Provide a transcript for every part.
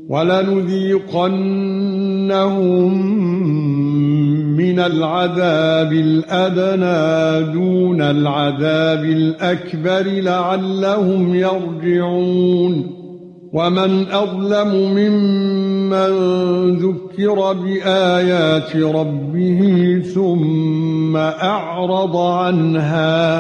وَلَنُذِيقَنَّهُم مِّنَ الْعَذَابِ الْأَدْنَى دُونَ الْعَذَابِ الْأَكْبَرِ لَعَلَّهُمْ يَرْجِعُونَ وَمَنْ أَظْلَمُ مِمَّنْ ذُكِّرَ بِآيَاتِ رَبِّهِ ثُمَّ أَعْرَضَ عَنْهَا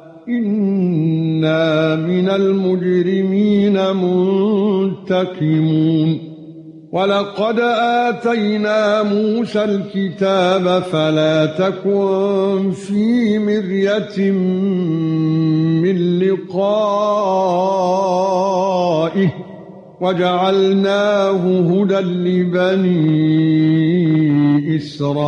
إِنَّا مِنَ الْمُجْرِمِينَ مُنْتَقِمُونَ وَلَقَدْ آتَيْنَا مُوسَى الْكِتَابَ فَلَا تَكُنْ فِي مِرْيَةٍ مِّن لِّقَائِهِ وَجَعَلْنَاهُ هُدًى لِّبَنِي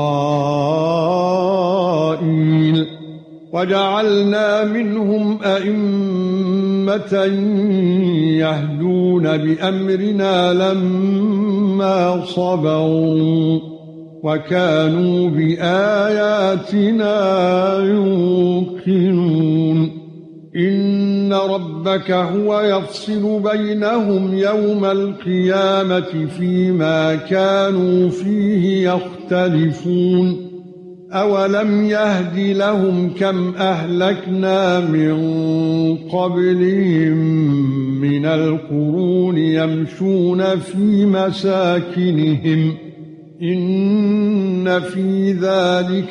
إِسْرَائِيلَ وَجَعَلْنَا مِنْهُمْ أَئِمَّةً يَهْدُونَ بِأَمْرِنَا لَمَّا صَبَرُوا وَكَانُوا بِآيَاتِنَا يُوقِنُونَ إِنَّ رَبَّكَ هُوَ يَفْصِلُ بَيْنَهُمْ يَوْمَ الْقِيَامَةِ فِيمَا كَانُوا فِيهِ يَخْتَلِفُونَ أَوَلَمْ يَهْدِ لَهُمْ كَمْ أَهْلَكْنَا مِنْ قَبْلِهِمْ مِنَ الْقُرُونِ يَمْشُونَ فِي مَسَاكِنِهِمْ إِنَّ فِي ذَلِكَ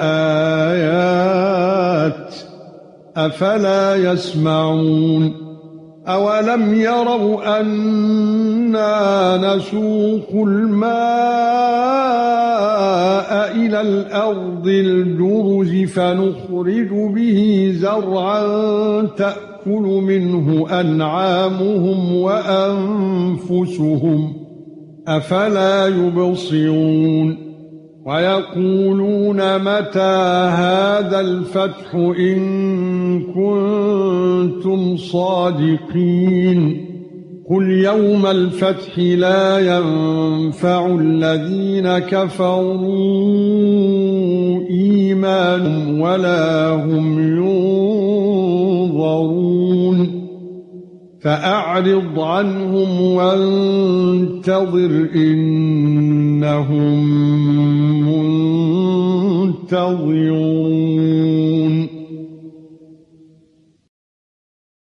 لَآيَاتٍ أَفَلَا يَسْمَعُونَ أَوَلَمْ يَرَوْا أَنَّا نَسُوقُ الْمَاءَ إِلَى الْأَرْضِ الْجُرُزِ فَنُخْرِجُ بِهِ زَرْعًا تَأْكُلُ مِنْهُ أَنْعَامُهُمْ وَأَنْفُسُهُمْ أَفَلَا يُبْصِرُونَ وَيَقُولُونَ مَتَى هَذَا الْفَتْحُ إِن كُنتُمْ صَادِقِينَ قُلْ يَوْمَ الْفَتْحِ لَا يَنفَعُ الَّذِينَ كَفَرُوا إِيمَانُهُمْ وَلَا هُمْ يُنظَرُونَ فَأَعْرِضْ عَنْهُمْ وَانتَظِرْ إِنَّهُمْ منتظرون